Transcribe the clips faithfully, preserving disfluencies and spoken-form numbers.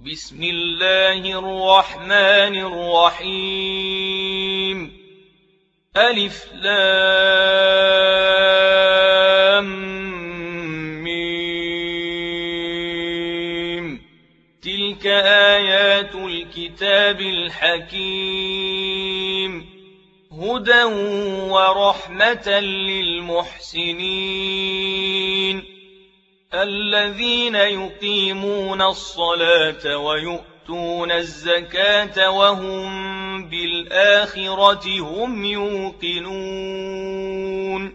بسم الله الرحمن الرحيم ألف لام ميم تلك آيات الكتاب الحكيم هدى ورحمة للمحسنين الذين يقيمون الصلاة ويؤتون الزكاة وهم بالآخرة هم يوقنون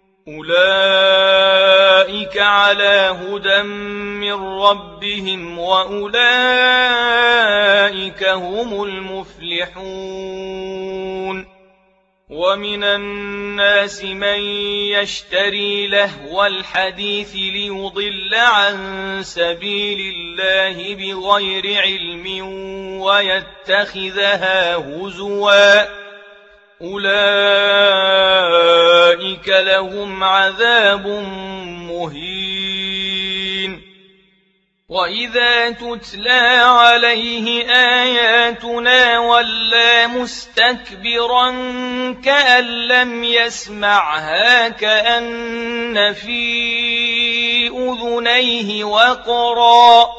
أولئك على هدى من ربهم وأولئك هم المفلحون ومن الناس من يشتري لهو الحديث ليضل عن سبيل الله بغير علم ويتخذها هزوا أولئك لهم عذاب مهين وإذا تتلى عليه آياتنا ولى مستكبرا كأن لم يسمعها كأن في أذنيه وقرا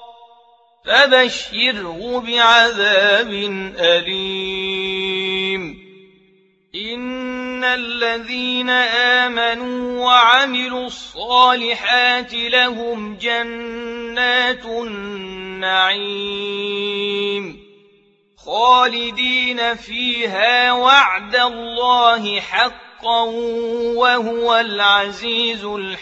فبشره بعذاب أليم إن الذين آمنوا وعملوا الصالحات لهم جنات النعيم خالدين فيها وعد الله حقا وهو العزيز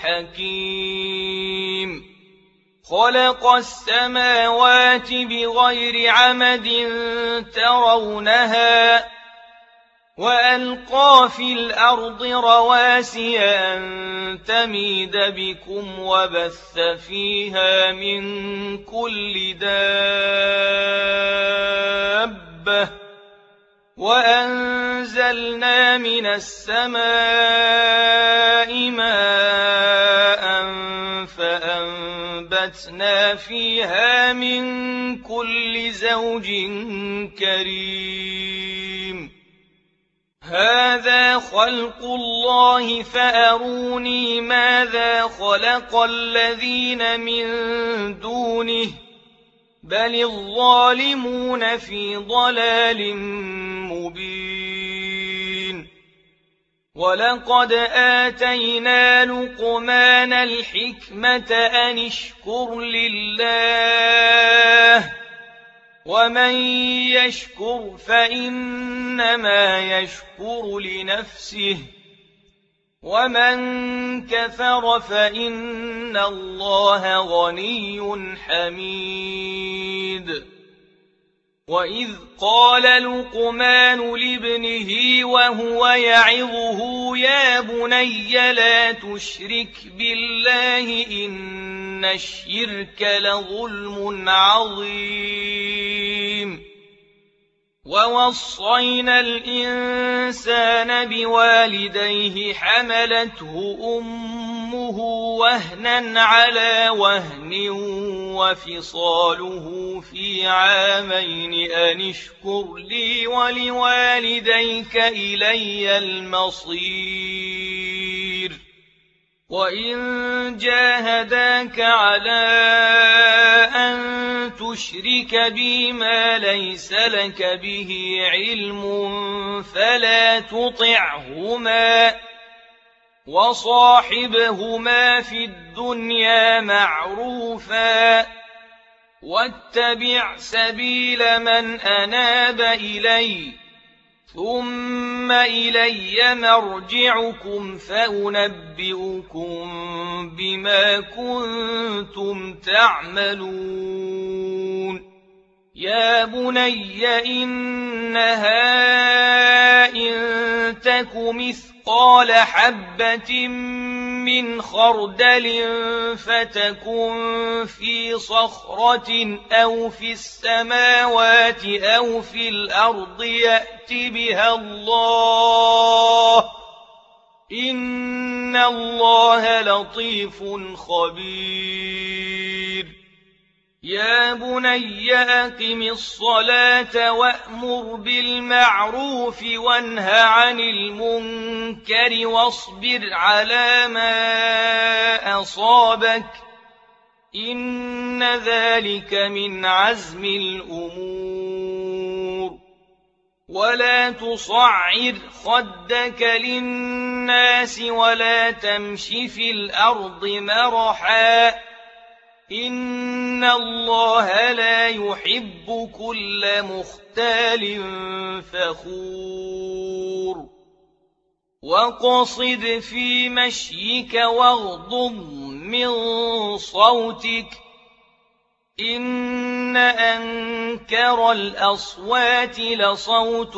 الحكيم خلق السماوات بغير عمد ترونها وألقى في الأرض رواسي أن تميد بكم وبث فيها من كل دابة وأنزلنا من السماء ماء فأنبتنا فيها من كل زوج كريم هذا خلق الله فأروني ماذا خلق الذين من دونه بل الظالمون في ضلال مبين ولقد آتينا لقمان الحكمة أن اشكر لله ومن يشكر فإنما يشكر لنفسه ومن كفر فإن الله غني حميد وإذ قال لقمان لابنه وهو يعظه يا بني لا تشرك بالله إن الشرك لظلم عظيم ووصينا الإنسان بوالديه حملته أمه وهنا على وهن وفصاله في عامين أن اشكر لي ولوالديك إلي المصير وإن جاهداك على أن تشرك بي ما ليس لك به علم فلا تطعهما وصاحبهما في الدنيا معروفا واتبع سبيل من أناب إلي ثم إلي مرجعكم فأنبئكم بما كنتم تعملون يا بني إنها إن تك مثقال حبة من خردل فتكن في صخرة أو في السماوات أو في الأرض يأت بها الله إن الله لطيف خبير يا بني أقم الصلاة وأمر بالمعروف وانه عن المنكر واصبر على ما أصابك إن ذلك من عزم الأمور ولا تصعر خدك للناس ولا تمش في الأرض مرحا إن الله لا يحب كل مختال فخور واقصد في مشيك واغضض من صوتك إن أنكر الأصوات لصوت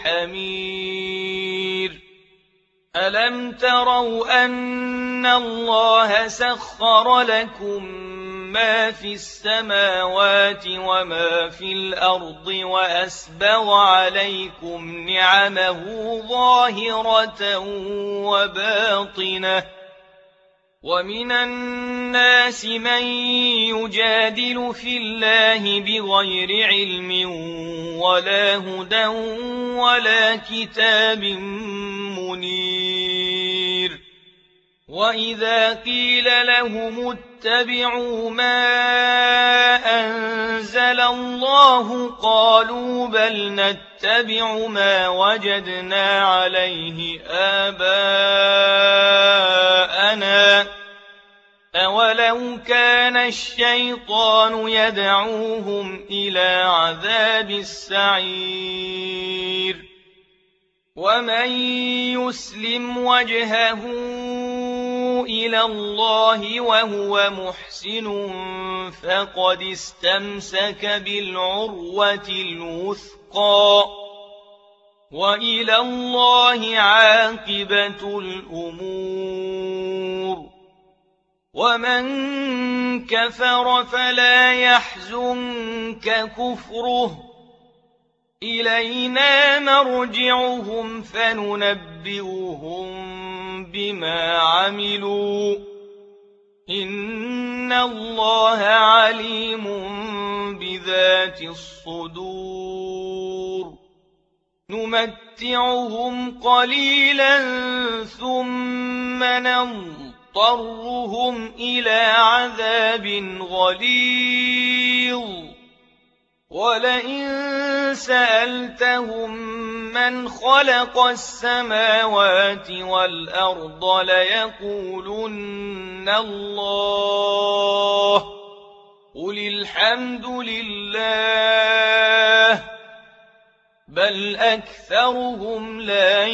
الحمير ألم تروا أن الله سخر لكم ما في السماوات وما في الأرض وأسبغ عليكم نعمه ظاهرة وباطنة ومن الناس من يجادل في الله بغير علم ولا هدى ولا كتاب منير وإذا قيل لهم اتبعوا ما أنزل الله قالوا بل نتبع ما وجدنا عليه آباءنا أولو كان الشيطان يدعوهم إلى عذاب السعير ومن يسلم وجهه إلى الله وهو محسن فقد استمسك بالعروة الوثقى وإلى الله عاقبة الأمور ومن كفر فلا يحزنك كفره إلينا مرجعهم فننبئهم بما عملوا إن الله عليم بذات الصدور نمتعهم قليلا ثم نضطرهم إلى عذاب غليظ ولئن سألتهم من خلق السماوات والأرض ليقولن الله قل الحمد لله بل أكثرهم لا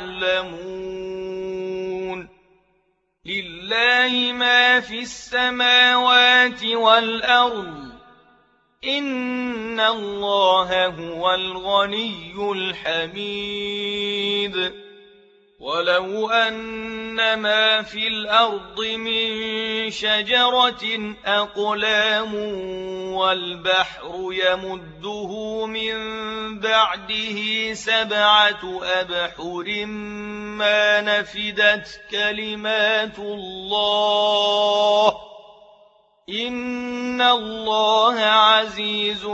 يعلمون لله ما في السماوات والأرض إن الله هو الغني الحميد ولو أن ما في الأرض من شجرة أقلام والبحر يمده من بعده سبعة أبحر ما نفدت كلمات الله إن الله عزيز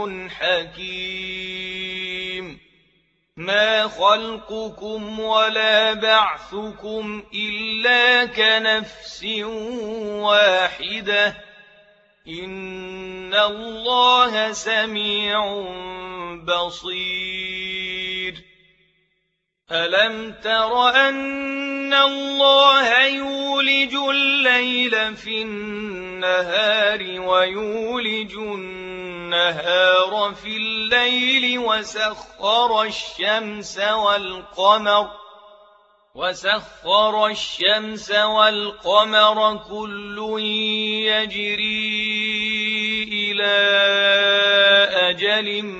حكيم ما خلقكم ولا بعثكم إلا كنفس واحدة إن الله سميع بصير ألم تر أن الله يولج الليل في النهار ويولج النهار في الليل وسخر الشمس والقمر وسخر الشمس والقمر كل يجري إلى أجل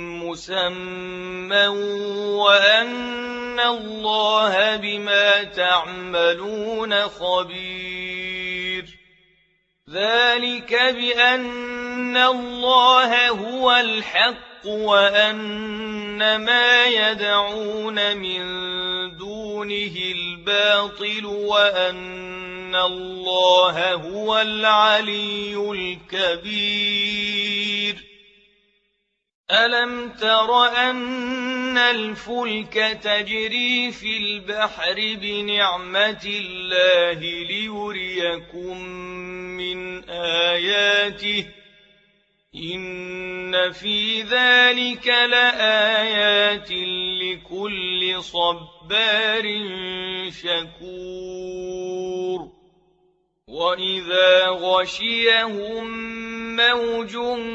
مسمى وأن الله بما تعملون خبير ذلك بأن الله هو الحق وأن ما يدعون من دونه الباطل وأن إن الله هو العلي الكبير ألم تر أن الفلك تجري في البحر بنعمة الله ليريكم من آياته إن في ذلك لآيات لكل صبار شكور وإذا غشيهم موج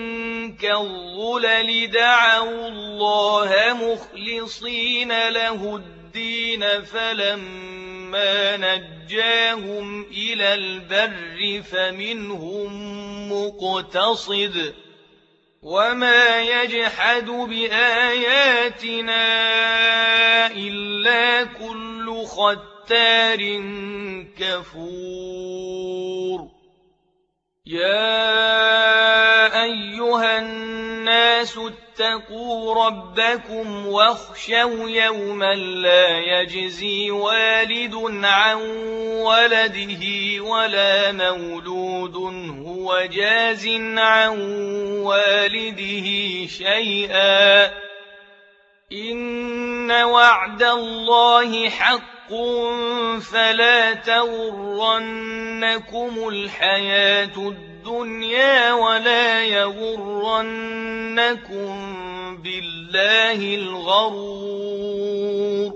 كالظلل دعوا الله مخلصين له الدين فلما نجاهم إلى البر فمنهم مقتصد وما يجحد بآياتنا إلا كل ختار كفور يا أيها الناس اتقوا ربكم واخشوا يوما لا يجزي والد عن ولده ولا مولود هو جاز عن والده شيئا إن وعد الله حق فلا تغرنكم الحياة الدنيا ولا يغرنكم بالله الغرور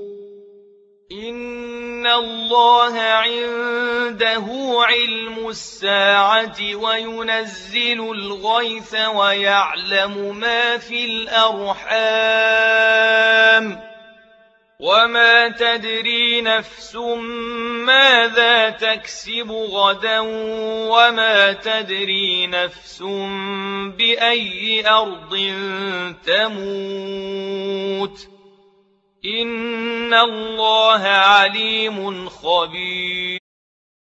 إن الله عنده علم الساعة وينزل الغيث ويعلم ما في الأرحام وما تدري نفس ماذا تكسب غدا وما تدري نفس بأي أرض تموت إن الله عليم خبير